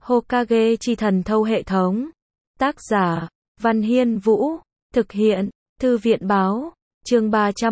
Hokage chi thần thâu hệ thống. Tác giả, Văn Hiên Vũ. Thực hiện, Thư viện Báo. Chương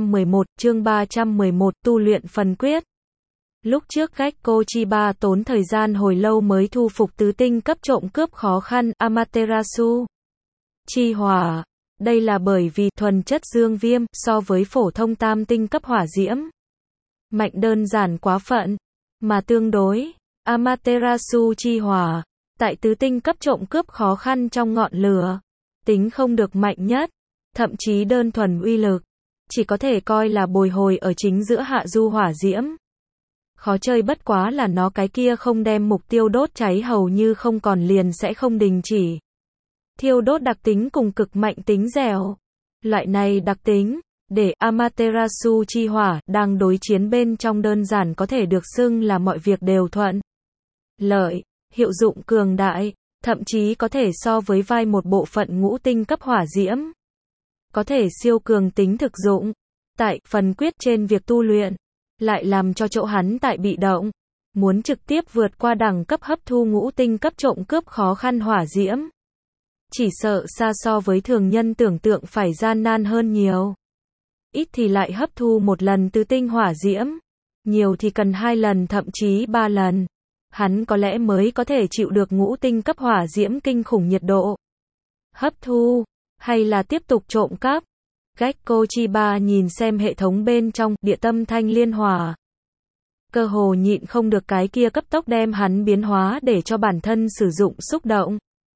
311 tu luyện phần quyết. Lúc trước Gekko Chiba tốn thời gian hồi lâu mới thu phục tứ tinh cấp trộm cướp khó khăn Amaterasu chi hỏa. Đây là bởi vì thuần chất dương viêm so với phổ thông tam tinh cấp hỏa diễm mạnh đơn giản quá phận, mà tương đối Amaterasu chi hỏa tại tứ tinh cấp trộm cướp khó khăn trong ngọn lửa tính không được mạnh nhất, thậm chí đơn thuần uy lực chỉ có thể coi là bồi hồi ở chính giữa hạ du hỏa diễm. Khó chơi bất quá là nó cái kia không đem mục tiêu đốt cháy hầu như không còn liền sẽ không đình chỉ. Thiêu đốt đặc tính cùng cực mạnh tính dẻo. Loại này đặc tính, để Amaterasu chi hỏa đang đối chiến bên trong đơn giản có thể được xưng là mọi việc đều thuận lợi, hiệu dụng cường đại, thậm chí có thể so với vai một bộ phận ngũ tinh cấp hỏa diễm. Có thể siêu cường tính thực dụng. Tại phần quyết trên việc tu luyện, lại làm cho chỗ hắn tại bị động, muốn trực tiếp vượt qua đẳng cấp hấp thu ngũ tinh cấp trộm cướp khó khăn hỏa diễm. Chỉ sợ xa so với thường nhân tưởng tượng phải gian nan hơn nhiều. Ít thì lại hấp thu một lần tứ tinh hỏa diễm, nhiều thì cần 2 lần thậm chí 3 lần. Hắn có lẽ mới có thể chịu được ngũ tinh cấp hỏa diễm kinh khủng nhiệt độ. Hấp thu, hay là tiếp tục trộm cắp? Gekko Chiba nhìn xem hệ thống bên trong địa tâm thanh liên hỏa. Cơ hồ nhịn không được cái kia cấp tốc đem hắn biến hóa để cho bản thân sử dụng xúc động.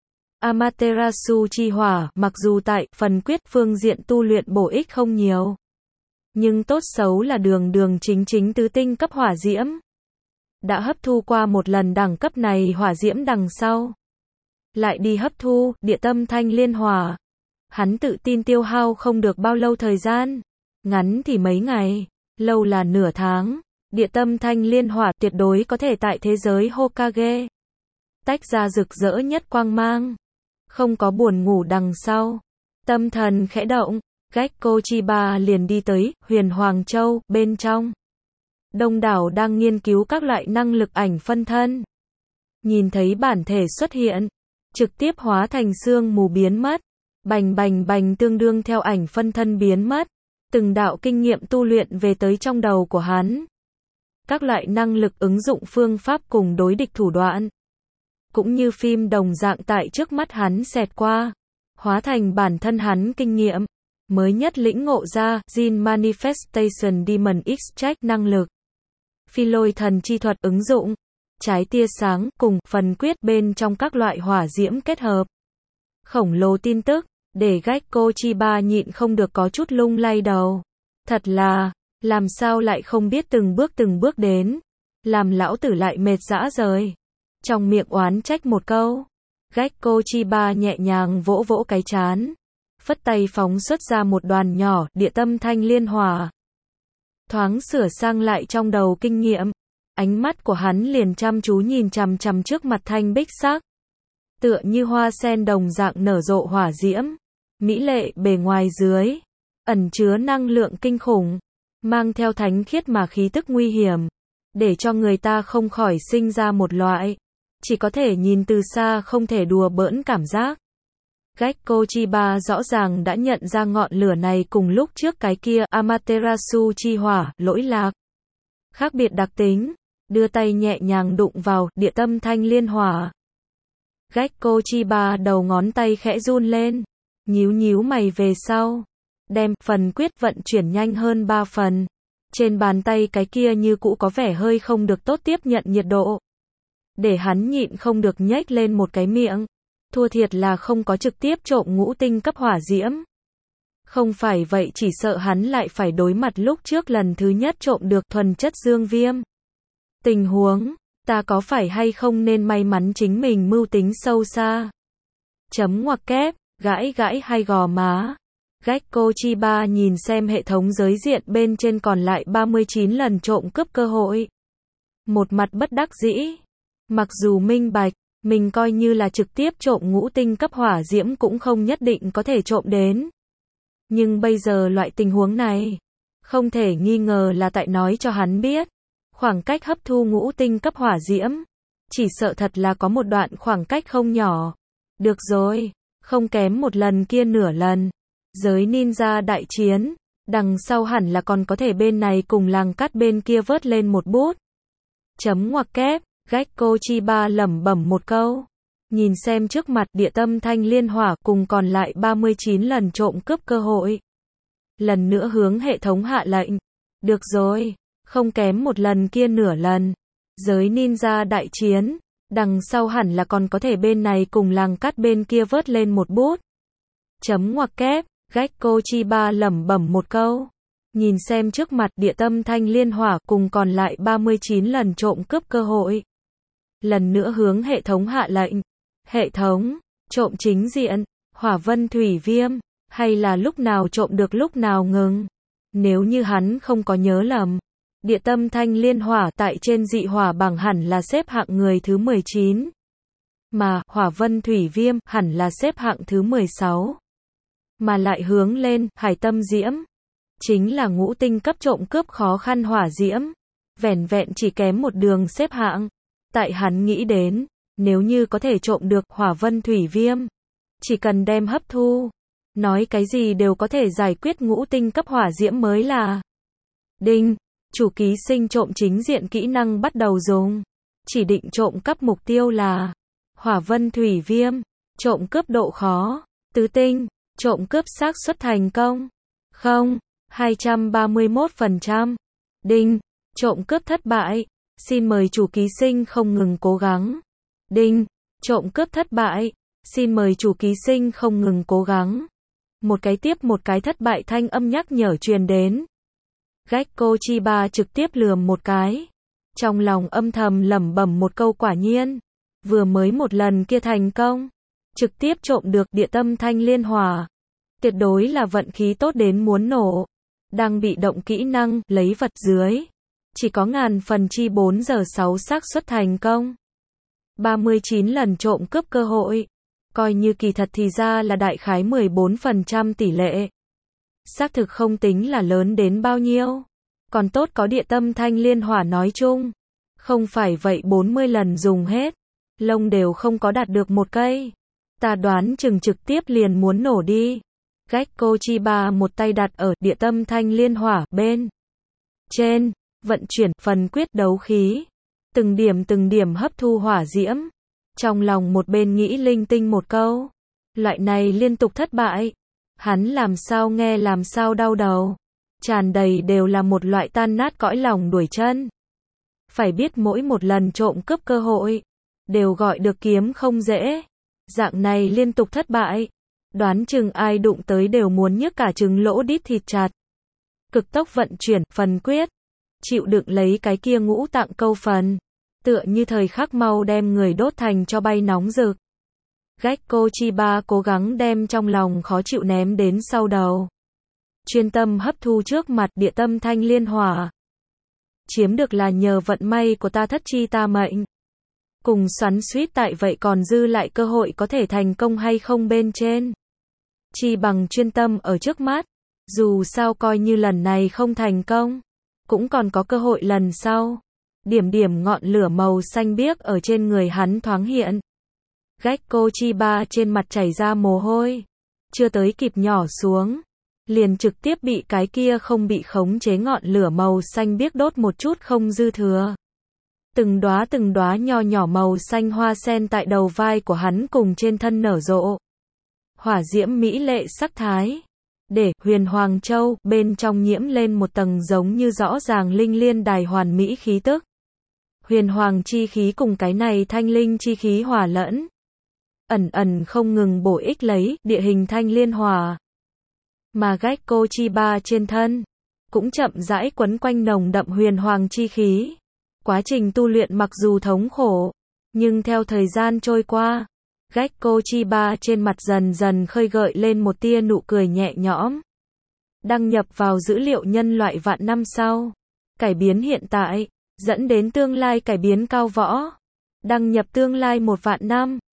Amaterasu chi hỏa, mặc dù tại phần quyết phương diện tu luyện bổ ích không nhiều, nhưng tốt xấu là đường đường chính tứ tinh cấp hỏa diễm. Đã hấp thu qua một lần đẳng cấp này hỏa diễm đằng sau, lại đi hấp thu địa tâm thanh liên hỏa. Hắn tự tin tiêu hao không được bao lâu thời gian, ngắn thì mấy ngày, lâu là nửa tháng. Địa tâm thanh liên hỏa tuyệt đối có thể tại thế giới Hokage tách ra rực rỡ nhất quang mang, không có buồn ngủ đằng sau. Tâm thần khẽ động, Gekko Chiba liền đi tới Huyền Hoàng Châu bên trong. Đông đảo đang nghiên cứu các loại năng lực ảnh phân thân. Nhìn thấy bản thể xuất hiện, trực tiếp hóa thành sương mù biến mất. Bành bành bành tương đương theo ảnh phân thân biến mất. Từng đạo kinh nghiệm tu luyện về tới trong đầu của hắn. Các loại năng lực ứng dụng phương pháp cùng đối địch thủ đoạn, cũng như phim đồng dạng tại trước mắt hắn xẹt qua, hóa thành bản thân hắn kinh nghiệm. Mới nhất lĩnh ngộ ra Jin Manifestation Demon Extract năng lực. Phi lôi thần chi thuật ứng dụng, trái tia sáng cùng phần quyết bên trong các loại hỏa diễm kết hợp. Khổng lồ tin tức, để Gekko Chiba nhịn không được có chút lung lay đầu. Thật là, làm sao lại không biết từng bước đến, làm lão tử lại mệt rã rời. Trong miệng oán trách một câu, Gekko Chiba nhẹ nhàng vỗ vỗ cái trán, phất tay phóng xuất ra một đoàn nhỏ địa tâm thanh liên hỏa. Thoáng sửa sang lại trong đầu kinh nghiệm, ánh mắt của hắn liền chăm chú nhìn chằm chằm trước mặt thanh bích sắc, tựa như hoa sen đồng dạng nở rộ hỏa diễm, mỹ lệ bề ngoài dưới, ẩn chứa năng lượng kinh khủng, mang theo thánh khiết mà khí tức nguy hiểm, để cho người ta không khỏi sinh ra một loại chỉ có thể nhìn từ xa không thể đùa bỡn cảm giác. Gekko Chiba rõ ràng đã nhận ra ngọn lửa này cùng lúc trước cái kia Amaterasu chi hỏa lỗi lạc khác biệt đặc tính, đưa tay nhẹ nhàng đụng vào địa tâm thanh liên hỏa. Gekko Chiba đầu ngón tay khẽ run lên, nhíu mày về sau, đem phần quyết vận chuyển nhanh hơn 3 phần. Trên bàn tay cái kia như cũ có vẻ hơi không được tốt tiếp nhận nhiệt độ, để hắn nhịn không được nhếch lên một cái miệng. Thua thiệt là không có trực tiếp trộm ngũ tinh cấp hỏa diễm. Không phải vậy chỉ sợ hắn lại phải đối mặt lúc trước lần thứ nhất trộm được thuần chất dương viêm. Tình huống, ta có phải hay không nên may mắn chính mình mưu tính sâu xa. Chấm ngoặc kép, gãi hay gò má. Gekko Chiba nhìn xem hệ thống giới diện bên trên còn lại 39 lần trộm cướp cơ hội. Một mặt bất đắc dĩ. Mặc dù minh bạch, mình coi như là trực tiếp trộm ngũ tinh cấp hỏa diễm cũng không nhất định có thể trộm đến. Nhưng bây giờ loại tình huống này, không thể nghi ngờ là tại nói cho hắn biết, khoảng cách hấp thu ngũ tinh cấp hỏa diễm, chỉ sợ thật là có một đoạn khoảng cách không nhỏ. Được rồi, không kém một lần kia nửa lần. Giới ninja đại chiến, đằng sau hẳn là còn có thể bên này cùng làng cắt bên kia vớt lên một bút. Chấm ngoặc kép, Gekko Chiba lẩm bẩm một câu. Nhìn xem trước mặt địa tâm thanh liên hỏa cùng còn lại 39 lần trộm cướp cơ hội. Lần nữa hướng hệ thống hạ lệnh. Được rồi, không kém một lần kia nửa lần. Giới ninja đại chiến, đằng sau hẳn là còn có thể bên này cùng làng cắt bên kia vớt lên một bút. Chấm ngoặc kép, Gekko Chiba lẩm bẩm một câu. Nhìn xem trước mặt địa tâm thanh liên hỏa cùng còn lại 39 lần trộm cướp cơ hội. Lần nữa hướng hệ thống hạ lệnh. Hệ thống, trộm chính diện, hỏa vân thủy viêm, hay là lúc nào trộm được lúc nào ngừng. Nếu như hắn không có nhớ lầm, địa tâm thanh liên hỏa tại trên dị hỏa bảng hẳn là xếp hạng người thứ 19. Mà hỏa vân thủy viêm hẳn là xếp hạng thứ 16. Mà lại hướng lên, hải tâm diễm. Chính là ngũ tinh cấp trộm cướp khó khăn hỏa diễm. Vẻn vẹn chỉ kém một đường xếp hạng. Tại hắn nghĩ đến, nếu như có thể trộm được hỏa vân thủy viêm, chỉ cần đem hấp thu, nói cái gì đều có thể giải quyết ngũ tinh cấp hỏa diễm mới là. Đinh, chủ ký sinh trộm chính diện kỹ năng bắt đầu dùng. Chỉ định trộm cắp mục tiêu là hỏa vân thủy viêm, trộm cướp độ khó, tứ tinh, trộm cướp xác suất thành công. 231%. Đinh, trộm cướp thất bại. Xin mời chủ ký sinh không ngừng cố gắng. Đinh, trộm cướp thất bại. Xin mời chủ ký sinh không ngừng cố gắng. Một cái tiếp một cái thất bại thanh âm nhắc nhở truyền đến. Gekko Chiba trực tiếp lườm một cái. Trong lòng âm thầm lẩm bẩm một câu quả nhiên. Vừa mới một lần kia thành công. Trực tiếp trộm được địa tâm thanh liên hỏa. Tuyệt đối là vận khí tốt đến muốn nổ. Đang bị động kỹ năng, lấy vật dưới. Chỉ có ngàn phần chi 4 giờ 6 xác suất thành công. 39 lần trộm cướp cơ hội. Coi như kỳ thật thì ra là đại khái 14% tỷ lệ. Xác thực không tính là lớn đến bao nhiêu. Còn tốt có địa tâm thanh liên hỏa nói chung. Không phải vậy 40 lần dùng hết. Lông đều không có đạt được một cây. Ta đoán chừng trực tiếp liền muốn nổ đi. Gekko Chiba một tay đặt ở địa tâm thanh liên hỏa bên trên, vận chuyển phần quyết đấu khí. Từng điểm hấp thu hỏa diễm. Trong lòng một bên nghĩ linh tinh một câu. Loại này liên tục thất bại. Hắn làm sao nghe làm sao đau đầu. Tràn đầy đều là một loại tan nát cõi lòng đuổi chân. Phải biết mỗi một lần trộm cướp cơ hội, đều gọi được kiếm không dễ. Dạng này liên tục thất bại. Đoán chừng ai đụng tới đều muốn nhức cả trứng lỗ đít thịt chặt. Cực tốc vận chuyển, phần quyết. Chịu đựng lấy cái kia ngũ tạng câu phần. Tựa như thời khắc mau đem người đốt thành cho bay nóng rực. Gekko Chiba cố gắng đem trong lòng khó chịu ném đến sau đầu. Chuyên tâm hấp thu trước mặt địa tâm thanh liên hỏa. Chiếm được là nhờ vận may của ta thất chi ta mệnh. Cùng xoắn suýt tại vậy còn dư lại cơ hội có thể thành công hay không bên trên. Chi bằng chuyên tâm ở trước mắt. Dù sao coi như lần này không thành công, cũng còn có cơ hội lần sau. Điểm ngọn lửa màu xanh biếc ở trên người hắn thoáng hiện. Gekko Chiba trên mặt chảy ra mồ hôi. Chưa tới kịp nhỏ xuống. Liền trực tiếp bị cái kia không bị khống chế ngọn lửa màu xanh biếc đốt một chút không dư thừa. Từng đóa nho nhỏ màu xanh hoa sen tại đầu vai của hắn cùng trên thân nở rộ. Hỏa diễm mỹ lệ sắc thái. Để huyền hoàng châu bên trong nhiễm lên một tầng giống như rõ ràng linh liên đài hoàn mỹ khí tức. Huyền hoàng chi khí cùng cái này thanh linh chi khí hòa lẫn. Ẩn không ngừng bổ ích lấy địa hình thanh liên hòa. Mà Gekko Chiba trên thân cũng chậm rãi quấn quanh nồng đậm huyền hoàng chi khí. Quá trình tu luyện mặc dù thống khổ, nhưng theo thời gian trôi qua, Gekko Chiba trên mặt dần dần khơi gợi lên một tia nụ cười nhẹ nhõm. Đăng nhập vào dữ liệu nhân loại vạn năm sau. Cải biến hiện tại, dẫn đến tương lai cải biến cao võ. Đăng nhập tương lai 1 vạn năm.